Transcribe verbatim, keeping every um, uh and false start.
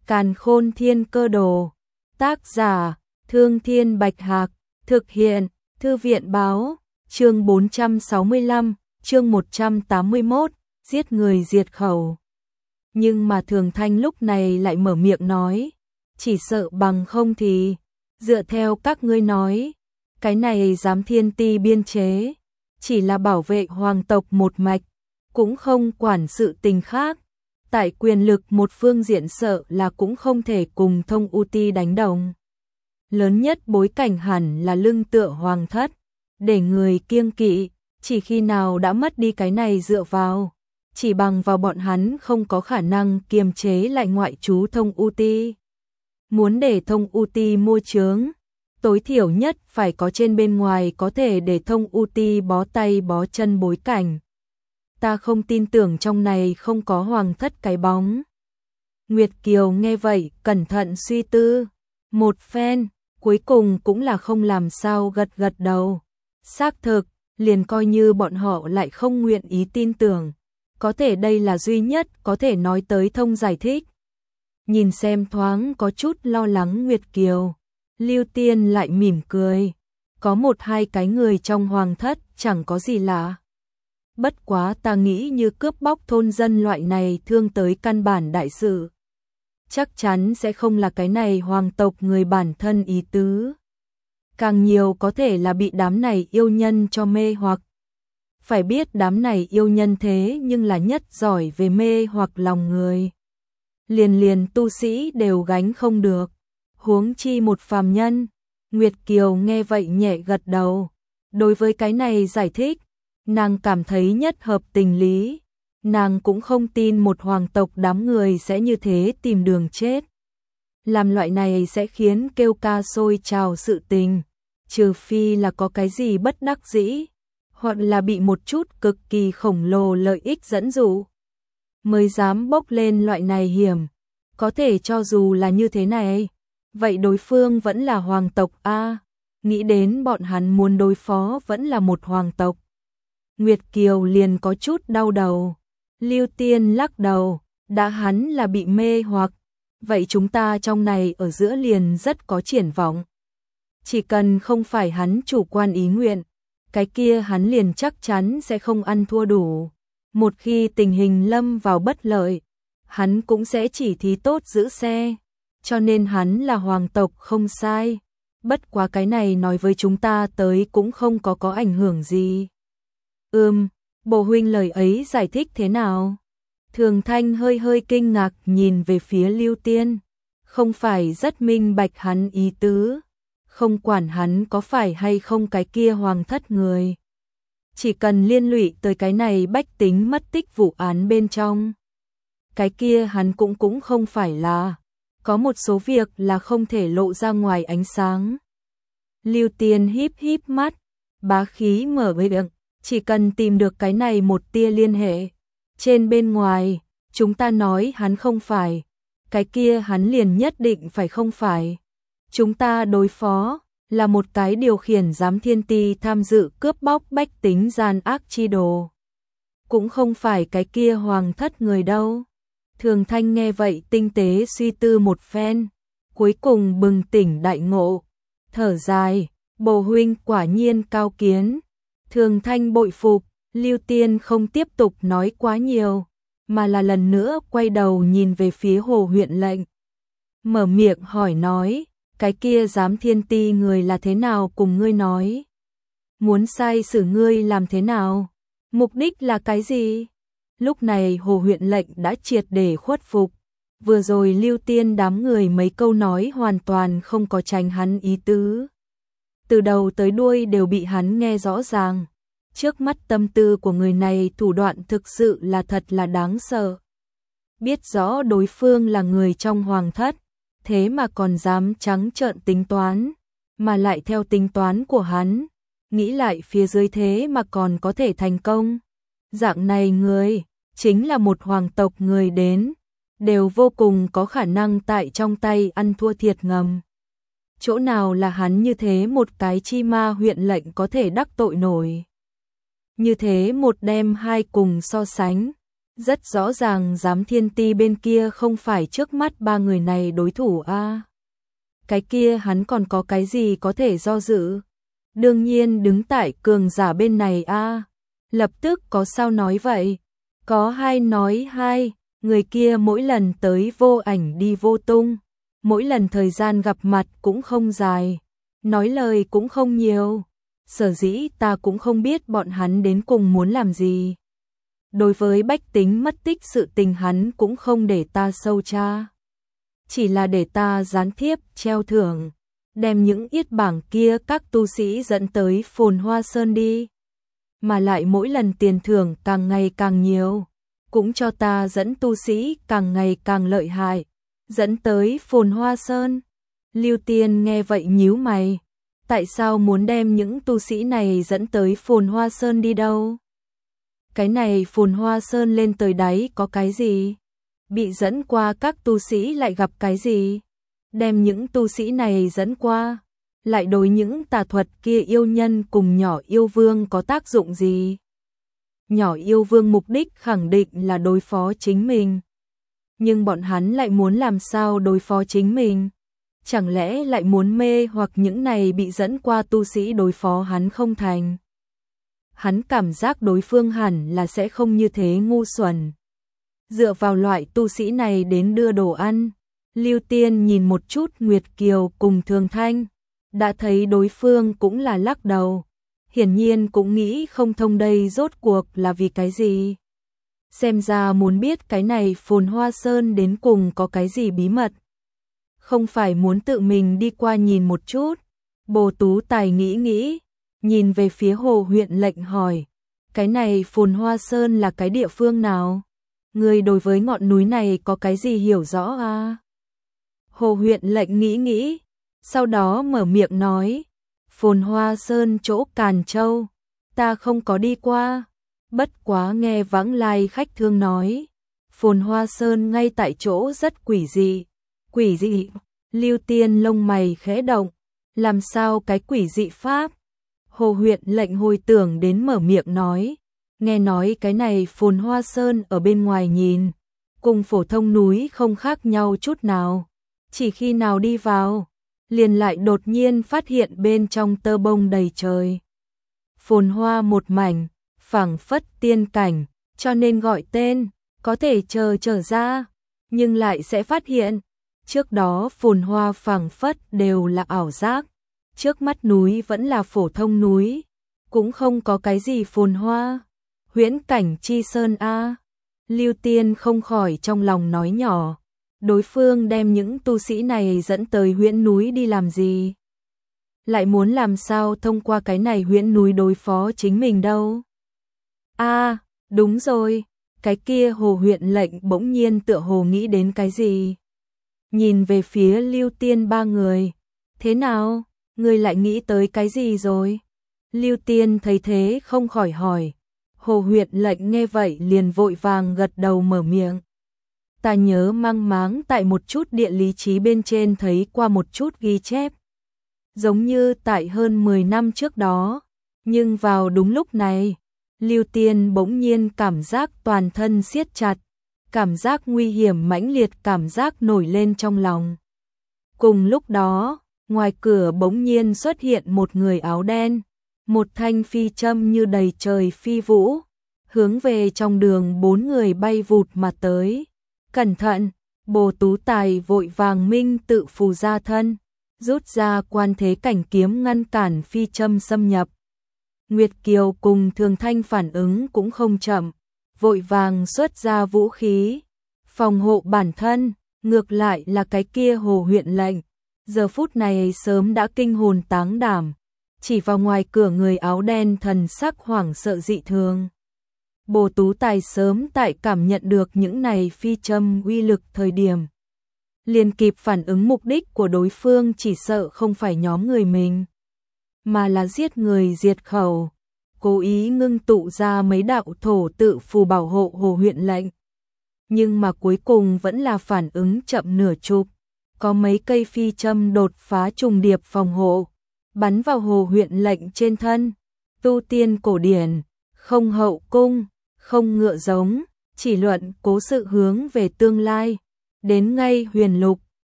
Càn Khôn Thiên Cơ Đồ. Tác giả: Thương Thiên Bạch Hạc. Thực hiện: Thư viện Báo. Chương bốn trăm sáu mươi lăm, chương một trăm tám mươi mốt, giết người diệt khẩu. Nhưng mà Thường Thanh lúc này lại mở miệng nói, chỉ sợ bằng không thì, dựa theo các ngươi nói, cái này giám thiên ti biên chế, chỉ là bảo vệ hoàng tộc một mạch, cũng không quản sự tình khác. Tại quyền lực một phương diện sợ là cũng không thể cùng Thông U Ti đánh đồng. Lớn nhất bối cảnh hẳn là lưng tựa hoàng thất, để người kiêng kỵ, chỉ khi nào đã mất đi cái này dựa vào, chỉ bằng vào bọn hắn không có khả năng kiềm chế lại ngoại trú Thông U Ti. Muốn để Thông U Ti mua chướng, tối thiểu nhất phải có trên bên ngoài có thể để Thông U Ti bó tay bó chân bối cảnh. Ta không tin tưởng trong này không có hoàng thất cái bóng. Nguyệt Kiều nghe vậy, cẩn thận suy tư một phen, cuối cùng cũng là không làm sao gật gật đầu. Xác thực, liền coi như bọn họ lại không nguyện ý tin tưởng, có thể đây là duy nhất có thể nói tới thông giải thích. Nhìn xem thoáng có chút lo lắng Nguyệt Kiều, Lưu Tiên lại mỉm cười, có một hai cái người trong hoàng thất chẳng có gì lạ. Bất quá ta nghĩ như cướp bóc thôn dân loại này thương tới căn bản đại sự, chắc chắn sẽ không là cái này hoàng tộc người bản thân ý tứ. Càng nhiều có thể là bị đám này yêu nhân cho mê hoặc. Phải biết đám này yêu nhân thế nhưng là nhất giỏi về mê hoặc lòng người. Liền liền tu sĩ đều gánh không được, huống chi một phàm nhân. Nguyệt Kiều nghe vậy nhẹ gật đầu. Đối với cái này giải thích, nàng cảm thấy nhất hợp tình lý. Nàng cũng không tin một hoàng tộc đám người sẽ như thế tìm đường chết. Làm loại này sẽ khiến kêu ca sôi trào sự tình, trừ phi là có cái gì bất đắc dĩ, hoặc là bị một chút cực kỳ khổng lồ lợi ích dẫn dụ, mới dám bốc lên loại này hiểm. Có thể cho dù là như thế này, vậy đối phương vẫn là hoàng tộc a, nghĩ đến bọn hắn muốn đối phó vẫn là một hoàng tộc. Nguyệt Kiều liền có chút đau đầu. Lưu Tiên lắc đầu, đã hắn là bị mê hoặc, vậy chúng ta trong này ở giữa liền rất có triển vọng. Chỉ cần không phải hắn chủ quan ý nguyện, cái kia hắn liền chắc chắn sẽ không ăn thua đủ. Một khi tình hình lâm vào bất lợi, hắn cũng sẽ chỉ thí tốt giữ xe, cho nên hắn là hoàng tộc không sai. Bất quá cái này nói với chúng ta tới cũng không có có ảnh hưởng gì. Ừm, Bồ huynh lời ấy giải thích thế nào? Thường Thanh hơi hơi kinh ngạc nhìn về phía Lưu Tiên, không phải rất minh bạch hắn ý tứ, không quản hắn có phải hay không cái kia hoàng thất người. Chỉ cần liên lụy tới cái này bách tính mất tích vụ án bên trong, cái kia hắn cũng cũng không phải là, có một số việc là không thể lộ ra ngoài ánh sáng. Lưu Tiên híp híp mắt, bá khí mở miệng, chỉ cần tìm được cái này một tia liên hệ, trên bên ngoài, chúng ta nói hắn không phải, cái kia hắn liền nhất định phải không phải. Chúng ta đối phó là một cái điều khiển giám thiên ti tham dự cướp bóc bách tính gian ác chi đồ, cũng không phải cái kia hoàng thất người đâu. Thường Thanh nghe vậy tinh tế suy tư một phen, cuối cùng bừng tỉnh đại ngộ, thở dài, Bồ huynh quả nhiên cao kiến. Thường Thanh bội phục. Lưu Tiên không tiếp tục nói quá nhiều, mà là lần nữa quay đầu nhìn về phía Hồ huyện lệnh, mở miệng hỏi nói, cái kia giám thiên ti người là thế nào cùng ngươi nói? Muốn sai xử ngươi làm thế nào? Mục đích là cái gì? Lúc này Hồ huyện lệnh đã triệt để khuất phục, vừa rồi Lưu Tiên đám người mấy câu nói hoàn toàn không có tránh hắn ý tứ. Từ đầu tới đuôi đều bị hắn nghe rõ ràng. Trước mắt tâm tư của người này thủ đoạn thực sự là thật là đáng sợ. Biết rõ đối phương là người trong hoàng thất, thế mà còn dám trắng trợn tính toán, mà lại theo tính toán của hắn, nghĩ lại phía dưới thế mà còn có thể thành công. Dạng này người, chính là một hoàng tộc người đến, đều vô cùng có khả năng tại trong tay ăn thua thiệt ngầm. Chỗ nào là hắn như thế một cái chi ma huyện lệnh có thể đắc tội nổi. Như thế một đem hai cùng so sánh, Rất rõ ràng giám thiên ti bên kia không phải trước mắt ba người này đối thủ a. Cái kia hắn còn có cái gì có thể do dự? Đương nhiên đứng tại cường giả bên này a. Lập tức có sao nói vậy? Có hai nói hai, người kia mỗi lần tới vô ảnh đi vô tung, mỗi lần thời gian gặp mặt cũng không dài, nói lời cũng không nhiều. Sở dĩ ta cũng không biết bọn hắn đến cùng muốn làm gì. Đối với bách tính mất tích sự tình hắn cũng không để ta sâu tra. Chỉ là để ta gián tiếp treo thưởng, đem những yết bảng kia các tu sĩ dẫn tới Phồn Hoa Sơn đi. Mà lại mỗi lần tiền thưởng càng ngày càng nhiều, cũng cho ta dẫn tu sĩ càng ngày càng lợi hại, dẫn tới Phồn Hoa Sơn. Lưu Tiên nghe vậy nhíu mày, tại sao muốn đem những tu sĩ này dẫn tới Phồn Hoa Sơn đi đâu? Cái này Phồn Hoa Sơn lên tới đáy có cái gì? Bị dẫn qua các tu sĩ lại gặp cái gì? Đem những tu sĩ này dẫn qua, lại đối những tà thuật kia yêu nhân cùng nhỏ yêu vương có tác dụng gì? Nhỏ yêu vương mục đích khẳng định là đối phó chính mình. Nhưng bọn hắn lại muốn làm sao đối phó chính mình? Chẳng lẽ lại muốn mê hoặc những này bị dẫn qua tu sĩ đối phó hắn không thành? Hắn cảm giác đối phương hẳn là sẽ không như thế ngu xuẩn. Dựa vào loại tu sĩ này đến đưa đồ ăn, Lưu Tiên nhìn một chút Nguyệt Kiều cùng Thường Thanh, đã thấy đối phương cũng là lắc đầu, hiển nhiên cũng nghĩ không thông đây rốt cuộc là vì cái gì. Xem ra muốn biết cái này Phồn Hoa Sơn đến cùng có cái gì bí mật. Không phải muốn tự mình đi qua nhìn một chút. Bồ Tú Tài nghĩ nghĩ, nhìn về phía Hồ huyện lệnh hỏi, cái này Phồn Hoa Sơn là cái địa phương nào? Người đối với ngọn núi này có cái gì hiểu rõ à? Hồ huyện lệnh nghĩ nghĩ, sau đó mở miệng nói, Phồn Hoa Sơn chỗ Càn Châu, ta không có đi qua, bất quá nghe vãng lai khách thương nói, Phồn Hoa Sơn ngay tại chỗ rất quỷ dị. Quỷ dị? Lưu Tiên lông mày khẽ động, làm sao cái quỷ dị pháp? Hồ huyện lệnh hồi tưởng đến mở miệng nói, nghe nói cái này Phồn Hoa Sơn ở bên ngoài nhìn, cùng phổ thông núi không khác nhau chút nào, chỉ khi nào đi vào, liền lại đột nhiên phát hiện bên trong tơ bông đầy trời. Phồn hoa một mảnh, phảng phất tiên cảnh, cho nên gọi tên, có thể chờ trở ra, nhưng lại sẽ phát hiện, trước đó phồn hoa phảng phất đều là ảo giác, trước mắt núi vẫn là phổ thông núi, cũng không có cái gì phồn hoa. Huyễn cảnh chi sơn a. Lưu Tiên không khỏi trong lòng nói nhỏ, đối phương đem những tu sĩ này dẫn tới huyễn núi đi làm gì? Lại muốn làm sao thông qua cái này huyễn núi đối phó chính mình đâu? A, đúng rồi, cái kia Hồ huyện lệnh bỗng nhiên tựa hồ nghĩ đến cái gì? Nhìn về phía Lưu Tiên ba người, thế nào, người lại nghĩ tới cái gì rồi? Lưu Tiên thấy thế không khỏi hỏi. Hồ huyện lệnh nghe vậy liền vội vàng gật đầu mở miệng. Ta nhớ mang máng tại một chút địa lý trí bên trên thấy qua một chút ghi chép. Giống như tại hơn mười năm trước đó. Nhưng vào đúng lúc này, Lưu Tiên bỗng nhiên cảm giác toàn thân siết chặt. Cảm giác nguy hiểm mãnh liệt cảm giác nổi lên trong lòng. Cùng lúc đó, ngoài cửa bỗng nhiên xuất hiện một người áo đen. Một thanh phi châm như đầy trời phi vũ, hướng về trong đường bốn người bay vụt mà tới. Cẩn thận, Bồ Tú Tài vội vàng minh tự phù ra thân, rút ra quan thế cảnh kiếm ngăn cản phi châm xâm nhập. Nguyệt Kiều cùng Thường Thanh phản ứng cũng không chậm, vội vàng xuất ra vũ khí, phòng hộ bản thân, ngược lại là cái kia Hồ huyện lệnh. Giờ phút này sớm đã kinh hồn táng đảm. Chỉ vào ngoài cửa người áo đen thần sắc hoảng sợ dị thường. Bồ Tú Tài sớm tại cảm nhận được những này phi châm uy lực thời điểm. Liền kịp phản ứng mục đích của đối phương chỉ sợ không phải nhóm người mình, mà là giết người diệt khẩu. Cố ý ngưng tụ ra mấy đạo thổ tự phù bảo hộ Hồ huyện lệnh. Nhưng mà cuối cùng vẫn là phản ứng chậm nửa chục. Có mấy cây phi châm đột phá trùng điệp phòng hộ. Bắn vào Hồ huyện lệnh trên thân. Tu tiên cổ điển, không hậu cung, không ngựa giống, chỉ luận cố sự hướng về tương lai. Đến ngay huyền lục,